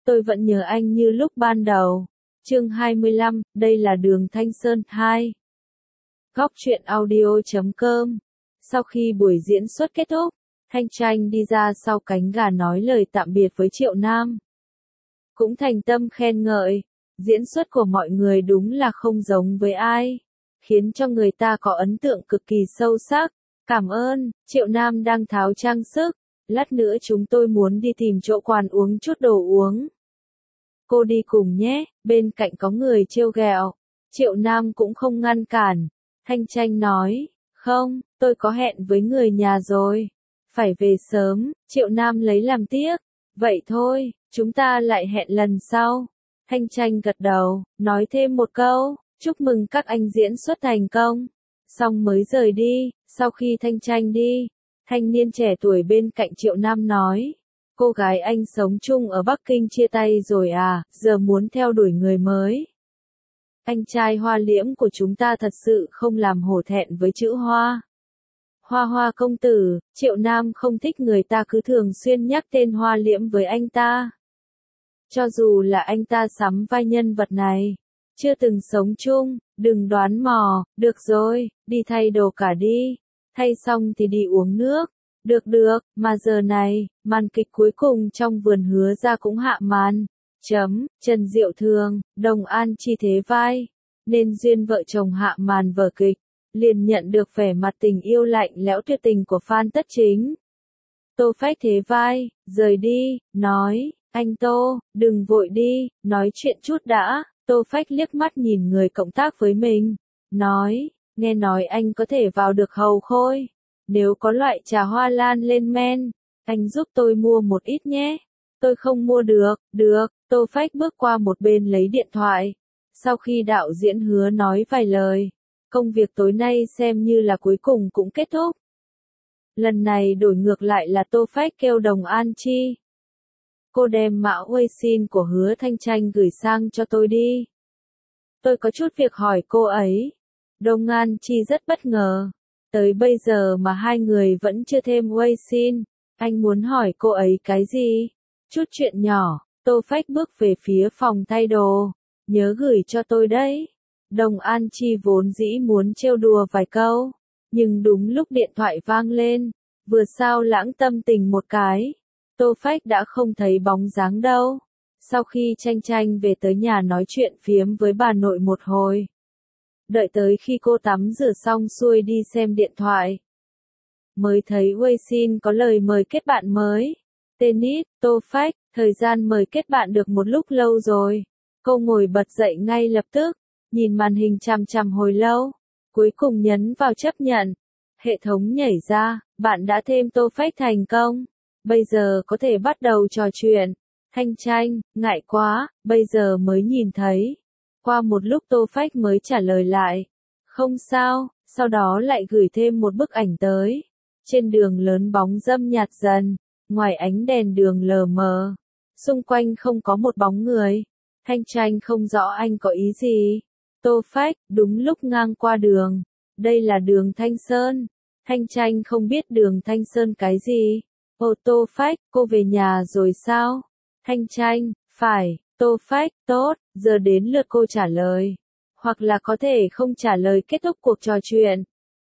tôi vẫn nhớ anh như lúc ban đầu. Chương 25, đây là đường Thanh Sơn 2. Góc truyện audio.com. Sau khi buổi diễn xuất kết thúc, Thanh Tranh đi ra sau cánh gà nói lời tạm biệt với Triệu Nam. Cũng thành tâm khen ngợi, diễn xuất của mọi người đúng là không giống với ai, khiến cho người ta có ấn tượng cực kỳ sâu sắc. Cảm ơn, Triệu Nam đang tháo trang sức, lát nữa chúng tôi muốn đi tìm chỗ quán uống chút đồ uống. Cô đi cùng nhé, bên cạnh có người trêu ghẹo. Triệu Nam cũng không ngăn cản. Thanh Tranh nói, không, tôi có hẹn với người nhà rồi. Phải về sớm, Triệu Nam lấy làm tiếc. Vậy thôi, chúng ta lại hẹn lần sau. Thanh Tranh gật đầu, nói thêm một câu, chúc mừng các anh diễn xuất thành công. Xong mới rời đi. Sau khi Thanh Tranh đi, thanh niên trẻ tuổi bên cạnh Triệu Nam nói, cô gái anh sống chung ở Bắc Kinh chia tay rồi à, giờ muốn theo đuổi người mới. Anh trai Hoa Liễm của chúng ta thật sự không làm hổ thẹn với chữ Hoa. Hoa Hoa công tử, Triệu Nam không thích người ta cứ thường xuyên nhắc tên Hoa Liễm với anh ta. Cho dù là anh ta sắm vai nhân vật này, chưa từng sống chung, đừng đoán mò, được rồi, đi thay đồ cả đi. Thay xong thì đi uống nước. Được, mà giờ này, màn kịch cuối cùng trong Vườn Hứa Ra cũng hạ màn. Trần Diệu Thường, Đồng An Chi thế vai. Nên duyên vợ chồng hạ màn vở kịch, liền nhận được vẻ mặt tình yêu lạnh lẽo tuyệt tình của Phan Tất Chính. Tô Phách thế vai, rời đi, nói, anh Tô, đừng vội đi, nói chuyện chút đã. Tô Phách liếc mắt nhìn người cộng tác với mình, nói, nghe nói anh có thể vào được Hầu Khôi. Nếu có loại trà hoa lan lên men, anh giúp tôi mua một ít nhé. Tôi không mua được, Tô Phách bước qua một bên lấy điện thoại. Sau khi đạo diễn Hứa nói vài lời, công việc tối nay xem như là cuối cùng cũng kết thúc. Lần này đổi ngược lại là Tô Phách kêu Đồng An Chi. Cô đem mã Weixin của Hứa Thanh Tranh gửi sang cho tôi đi. Tôi có chút việc hỏi cô ấy. Đồng An Chi rất bất ngờ. Tới bây giờ mà hai người vẫn chưa thêm Weixin. Anh muốn hỏi cô ấy cái gì? Chút chuyện nhỏ. Tô Phách bước về phía phòng thay đồ. Nhớ gửi cho tôi đấy. Đồng An Chi vốn dĩ muốn trêu đùa vài câu. Nhưng đúng lúc điện thoại vang lên, vừa sao lãng tâm tình một cái. Tô Phách đã không thấy bóng dáng đâu. Sau khi Tranh về tới nhà nói chuyện phiếm với bà nội một hồi. Đợi tới khi cô tắm rửa xong xuôi đi xem điện thoại. Mới thấy Weixin có lời mời kết bạn mới. Tennis, Tô Phách, thời gian mời kết bạn được một lúc lâu rồi. Cô ngồi bật dậy ngay lập tức, nhìn màn hình chằm chằm hồi lâu. Cuối cùng nhấn vào chấp nhận. Hệ thống nhảy ra, bạn đã thêm Tô Phách thành công. Bây giờ có thể bắt đầu trò chuyện. Thanh Tranh, ngại quá, bây giờ mới nhìn thấy. Qua một lúc Tô Phách mới trả lời lại. Không sao, sau đó lại gửi thêm một bức ảnh tới. Trên đường lớn bóng râm nhạt dần, ngoài ánh đèn đường lờ mờ. Xung quanh không có một bóng người. Thanh Tranh không rõ anh có ý gì. Tô Phách, đúng lúc ngang qua đường. Đây là đường Thanh Sơn. Thanh Tranh không biết đường Thanh Sơn cái gì. Ồ Tô Phách, cô về nhà rồi sao? Thanh Tranh, phải. Tô Phách, tốt, giờ đến lượt cô trả lời. Hoặc là có thể không trả lời kết thúc cuộc trò chuyện.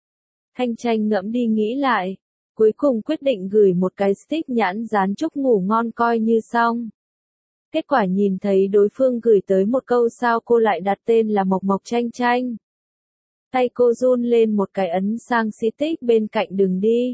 Thanh Tranh ngẫm đi nghĩ lại. Cuối cùng quyết định gửi một cái stick nhãn dán chúc ngủ ngon coi như xong. Kết quả nhìn thấy đối phương gửi tới một câu sao cô lại đặt tên là Mộc Mộc Tranh. Tay cô run lên một cái ấn sang stick bên cạnh đừng đi.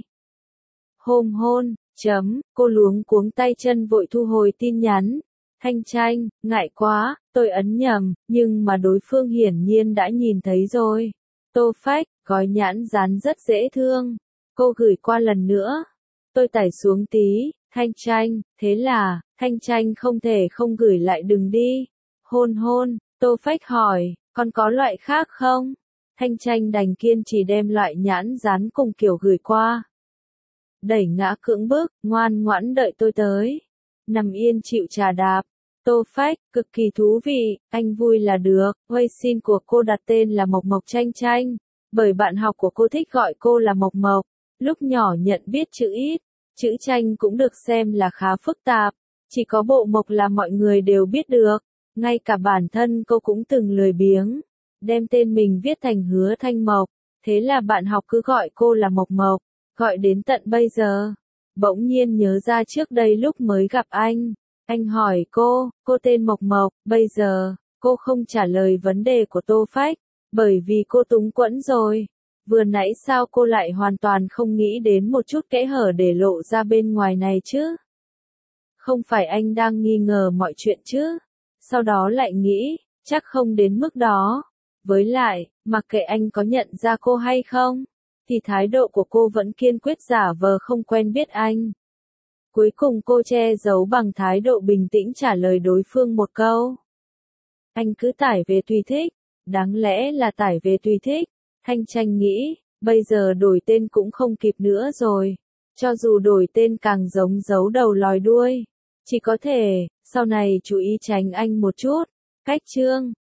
Hôn, cô luống cuống tay chân vội thu hồi tin nhắn. Thanh Tranh, ngại quá, tôi ấn nhầm, nhưng mà đối phương hiển nhiên đã nhìn thấy rồi. Tô Phách, gói nhãn dán rất dễ thương. Cô gửi qua lần nữa. Tôi tải xuống tí. Thanh Tranh, thế là, Thanh Tranh không thể không gửi lại đừng đi. Hôn, Tô Phách hỏi, còn có loại khác không? Thanh Tranh đành kiên trì đem loại nhãn dán cùng kiểu gửi qua. Đẩy ngã cưỡng bức, ngoan ngoãn đợi tôi tới. Nằm yên chịu trà đạp. Tô Phách, cực kỳ thú vị, anh vui là được. Weixin của cô đặt tên là Mộc Mộc Tranh. Bởi bạn học của cô thích gọi cô là Mộc Mộc. Lúc nhỏ nhận biết chữ ít. Chữ Tranh cũng được xem là khá phức tạp. Chỉ có Bộ Mộc là mọi người đều biết được, ngay cả bản thân cô cũng từng lười biếng, đem tên mình viết thành Hứa Thanh Mộc, thế là bạn học cứ gọi cô là Mộc Mộc, gọi đến tận bây giờ. Bỗng nhiên nhớ ra trước đây lúc mới gặp anh hỏi cô tên Mộc Mộc, bây giờ, cô không trả lời vấn đề của Tô Phách, bởi vì cô túng quẫn rồi. Vừa nãy sao cô lại hoàn toàn không nghĩ đến một chút kẽ hở để lộ ra bên ngoài này chứ? Không phải anh đang nghi ngờ mọi chuyện chứ? Sau đó lại nghĩ, chắc không đến mức đó. Với lại, mặc kệ anh có nhận ra cô hay không, thì thái độ của cô vẫn kiên quyết giả vờ không quen biết anh. Cuối cùng cô che giấu bằng thái độ bình tĩnh trả lời đối phương một câu. Anh cứ tải về tùy thích, đáng lẽ là tải về tùy thích. Thanh Tranh nghĩ, bây giờ đổi tên cũng không kịp nữa rồi. Cho dù đổi tên càng giống giấu đầu lòi đuôi. Chỉ có thể, sau này chú ý tránh anh một chút. Cách chương